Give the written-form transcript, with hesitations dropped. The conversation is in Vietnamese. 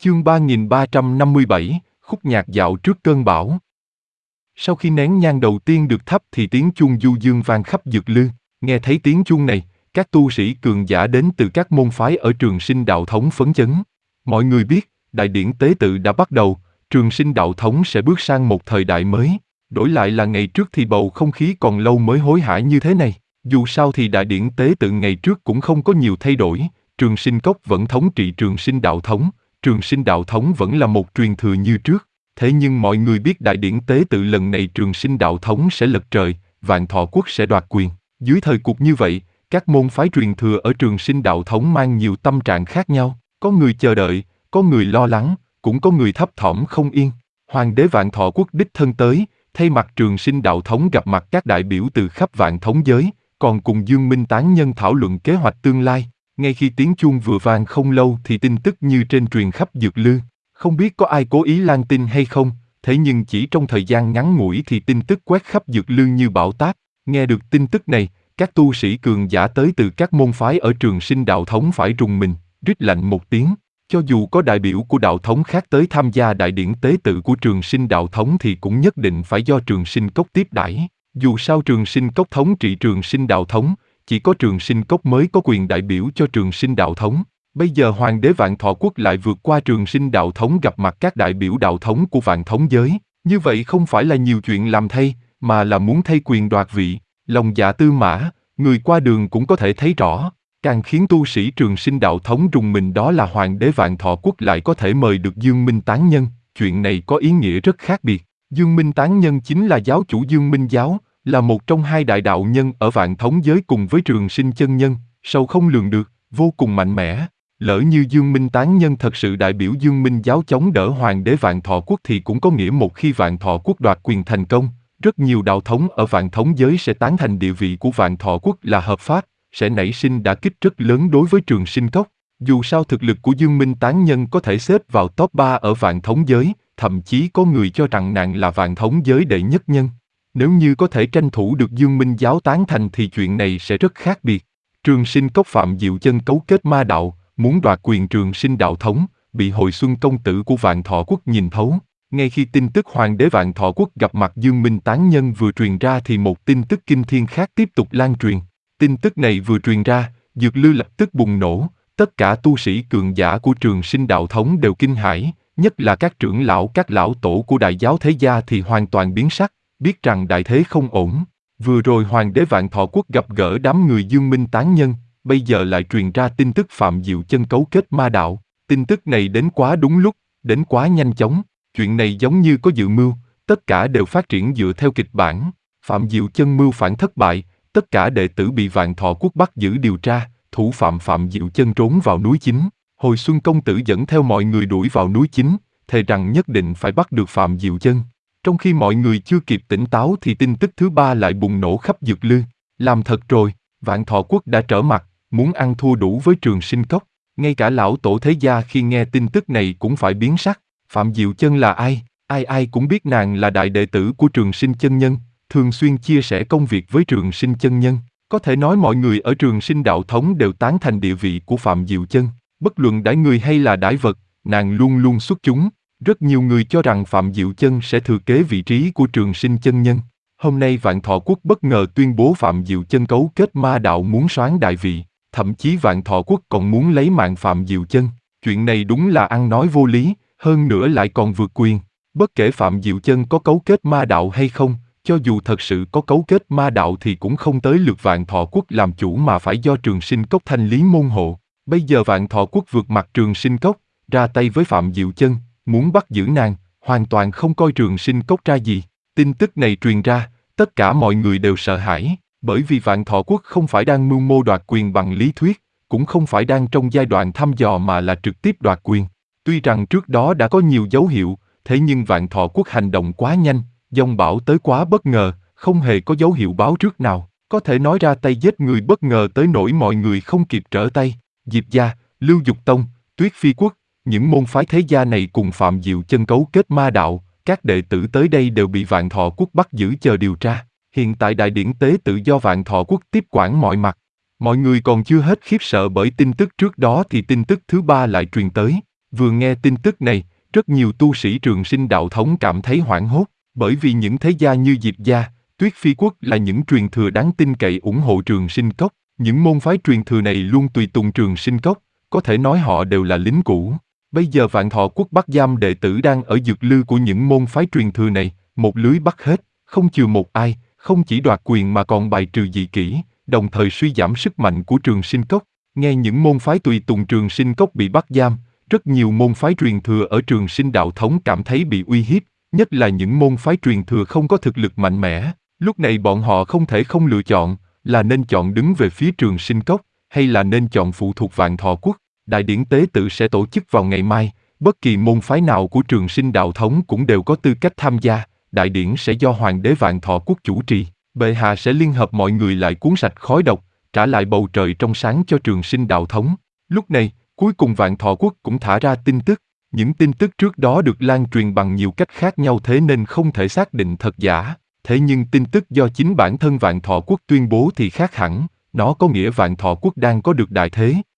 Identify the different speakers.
Speaker 1: Chương 3357, khúc nhạc dạo trước cơn bão. Sau khi nén nhang đầu tiên được thắp thì tiếng chuông du dương vang khắp Dược Lư. Nghe thấy tiếng chuông này, các tu sĩ cường giả đến từ các môn phái ở Trường Sinh Đạo Thống phấn chấn. Mọi người biết, đại điển tế tự đã bắt đầu, Trường Sinh Đạo Thống sẽ bước sang một thời đại mới. Đổi lại là ngày trước thì bầu không khí còn lâu mới hối hả như thế này. Dù sao thì đại điển tế tự ngày trước cũng không có nhiều thay đổi, Trường Sinh Cốc vẫn thống trị Trường Sinh Đạo Thống. Trường Sinh Đạo Thống vẫn là một truyền thừa như trước, thế nhưng mọi người biết đại điển tế tự lần này Trường Sinh Đạo Thống sẽ lật trời, Vạn Thọ Quốc sẽ đoạt quyền. Dưới thời cuộc như vậy, các môn phái truyền thừa ở Trường Sinh Đạo Thống mang nhiều tâm trạng khác nhau, có người chờ đợi, có người lo lắng, cũng có người thấp thỏm không yên. Hoàng đế Vạn Thọ Quốc đích thân tới, thay mặt Trường Sinh Đạo Thống gặp mặt các đại biểu từ khắp vạn thống giới, còn cùng Dương Minh tán nhân thảo luận kế hoạch tương lai. Ngay khi tiếng chuông vừa vang không lâu thì tin tức như trên truyền khắp Dược Lư. Không biết có ai cố ý lan tin hay không, thế nhưng chỉ trong thời gian ngắn ngủi thì tin tức quét khắp Dược Lư như bão táp. Nghe được tin tức này, các tu sĩ cường giả tới từ các môn phái ở Trường Sinh Đạo Thống phải rùng mình, rít lạnh một tiếng. Cho dù có đại biểu của đạo thống khác tới tham gia đại điển tế tự của Trường Sinh Đạo Thống thì cũng nhất định phải do Trường Sinh Cốc tiếp đãi. Dù sao Trường Sinh Cốc thống trị Trường Sinh Đạo Thống, chỉ có Trường Sinh Cốc mới có quyền đại biểu cho Trường Sinh Đạo Thống. Bây giờ Hoàng đế Vạn Thọ Quốc lại vượt qua Trường Sinh Đạo Thống gặp mặt các đại biểu đạo thống của vạn thống giới. Như vậy không phải là nhiều chuyện làm thay, mà là muốn thay quyền đoạt vị. Lòng dạ tư mã, người qua đường cũng có thể thấy rõ. Càng khiến tu sĩ Trường Sinh Đạo Thống rùng mình đó là Hoàng đế Vạn Thọ Quốc lại có thể mời được Dương Minh tán nhân. Chuyện này có ý nghĩa rất khác biệt. Dương Minh tán nhân chính là giáo chủ Dương Minh giáo, là một trong hai đại đạo nhân ở vạn thống giới cùng với Trường Sinh chân nhân, sâu không lường được, vô cùng mạnh mẽ. Lỡ như Dương Minh tán nhân thật sự đại biểu Dương Minh giáo chống đỡ Hoàng đế Vạn Thọ Quốc thì cũng có nghĩa một khi Vạn Thọ Quốc đoạt quyền thành công, rất nhiều đạo thống ở vạn thống giới sẽ tán thành địa vị của Vạn Thọ Quốc là hợp pháp, sẽ nảy sinh đả kích rất lớn đối với Trường Sinh Cốc. Dù sao thực lực của Dương Minh tán nhân có thể xếp vào top 3 ở vạn thống giới, thậm chí có người cho rằng nàng là vạn thống giới đệ nhất nhân. Nếu như có thể tranh thủ được Dương Minh giáo tán thành thì chuyện này sẽ rất khác biệt. Trường Sinh Cốc Phạm Diệu Chân cấu kết ma đạo, muốn đoạt quyền Trường Sinh Đạo Thống, bị Hồi Xuân công tử của Vạn Thọ Quốc nhìn thấu. Ngay khi tin tức Hoàng đế Vạn Thọ Quốc gặp mặt Dương Minh tán nhân vừa truyền ra thì một tin tức kinh thiên khác tiếp tục lan truyền. Tin tức này vừa truyền ra, Dược Lư lập tức bùng nổ, tất cả tu sĩ cường giả của Trường Sinh Đạo Thống đều kinh hãi, nhất là các trưởng lão các lão tổ của đại giáo thế gia thì hoàn toàn biến sắc, biết rằng đại thế không ổn. Vừa rồi Hoàng đế Vạn Thọ Quốc gặp gỡ đám người Dương Minh tán nhân, bây giờ lại truyền ra tin tức Phạm Diệu Chân cấu kết ma đạo. Tin tức này đến quá đúng lúc, đến quá nhanh chóng, chuyện này giống như có dự mưu, tất cả đều phát triển dựa theo kịch bản. Phạm Diệu Chân mưu phản thất bại, tất cả đệ tử bị Vạn Thọ Quốc bắt giữ điều tra, thủ phạm Phạm Diệu Chân trốn vào núi Chính. Hồi Xuân công tử dẫn theo mọi người đuổi vào núi Chính, thề rằng nhất định phải bắt được Phạm Diệu Chân. Trong khi mọi người chưa kịp tỉnh táo thì tin tức thứ ba lại bùng nổ khắp Dược Lư. Làm thật rồi, Vạn Thọ Quốc đã trở mặt, muốn ăn thua đủ với Trường Sinh Cốc. Ngay cả lão tổ thế gia khi nghe tin tức này cũng phải biến sắc. Phạm Diệu Chân là ai? Ai cũng biết nàng là đại đệ tử của Trường Sinh chân nhân, thường xuyên chia sẻ công việc với Trường Sinh chân nhân. Có thể nói mọi người ở Trường Sinh Đạo Thống đều tán thành địa vị của Phạm Diệu Chân. Bất luận đãi người hay là đãi vật, nàng luôn luôn xuất chúng. Rất nhiều người cho rằng Phạm Diệu Chân sẽ thừa kế vị trí của Trường Sinh chân nhân. Hôm nay Vạn Thọ Quốc bất ngờ tuyên bố Phạm Diệu Chân cấu kết ma đạo muốn soán đại vị, thậm chí Vạn Thọ Quốc còn muốn lấy mạng Phạm Diệu Chân. Chuyện này đúng là ăn nói vô lý, hơn nữa lại còn vượt quyền. Bất kể Phạm Diệu Chân có cấu kết ma đạo hay không, cho dù thật sự có cấu kết ma đạo thì cũng không tới lượt Vạn Thọ Quốc làm chủ mà phải do Trường Sinh Cốc thanh lý môn hộ. Bây giờ Vạn Thọ Quốc vượt mặt Trường Sinh Cốc, ra tay với Phạm Diệu Chân, muốn bắt giữ nàng, hoàn toàn không coi Trường Sinh Cốc ra gì. Tin tức này truyền ra, tất cả mọi người đều sợ hãi, bởi vì Vạn Thọ Quốc không phải đang mưu mô đoạt quyền bằng lý thuyết, cũng không phải đang trong giai đoạn thăm dò mà là trực tiếp đoạt quyền. Tuy rằng trước đó đã có nhiều dấu hiệu, thế nhưng Vạn Thọ Quốc hành động quá nhanh, dông bão tới quá bất ngờ, không hề có dấu hiệu báo trước nào, có thể nói ra tay giết người bất ngờ tới nỗi mọi người không kịp trở tay. Diệp gia, Lưu Dục Tông, Tuyết Phi Quốc, những môn phái thế gia này cùng Phạm Diệu Chân cấu kết ma đạo, các đệ tử tới đây đều bị Vạn Thọ Quốc bắt giữ chờ điều tra. Hiện tại đại điển tế tự do Vạn Thọ Quốc tiếp quản mọi mặt. Mọi người còn chưa hết khiếp sợ bởi tin tức trước đó thì tin tức thứ ba lại truyền tới. Vừa nghe tin tức này, rất nhiều tu sĩ Trường Sinh đạo thống cảm thấy hoảng hốt, bởi vì những thế gia như Diệp gia, Tuyết Phi Quốc là những truyền thừa đáng tin cậy ủng hộ Trường Sinh Cốc. Những môn phái truyền thừa này luôn tùy tùng Trường Sinh Cốc, có thể nói họ đều là lính cũ. Bây giờ Vạn Thọ Quốc bắt giam đệ tử đang ở dược lư của những môn phái truyền thừa này, một lưới bắt hết, không chừa một ai, không chỉ đoạt quyền mà còn bài trừ dị kỷ, đồng thời suy giảm sức mạnh của Trường Sinh Cốc. Nghe những môn phái tùy tùng Trường Sinh Cốc bị bắt giam, rất nhiều môn phái truyền thừa ở Trường Sinh đạo thống cảm thấy bị uy hiếp, nhất là những môn phái truyền thừa không có thực lực mạnh mẽ. Lúc này bọn họ không thể không lựa chọn, là nên chọn đứng về phía Trường Sinh Cốc, hay là nên chọn phụ thuộc Vạn Thọ Quốc. Đại điển tế tự sẽ tổ chức vào ngày mai, bất kỳ môn phái nào của Trường Sinh đạo thống cũng đều có tư cách tham gia. Đại điển sẽ do Hoàng đế Vạn Thọ Quốc chủ trì, bệ hạ sẽ liên hợp mọi người lại cuốn sạch khói độc, trả lại bầu trời trong sáng cho Trường Sinh đạo thống. Lúc này, cuối cùng Vạn Thọ Quốc cũng thả ra tin tức. Những tin tức trước đó được lan truyền bằng nhiều cách khác nhau thế nên không thể xác định thật giả. Thế nhưng tin tức do chính bản thân Vạn Thọ Quốc tuyên bố thì khác hẳn, nó có nghĩa Vạn Thọ Quốc đang có được đại thế,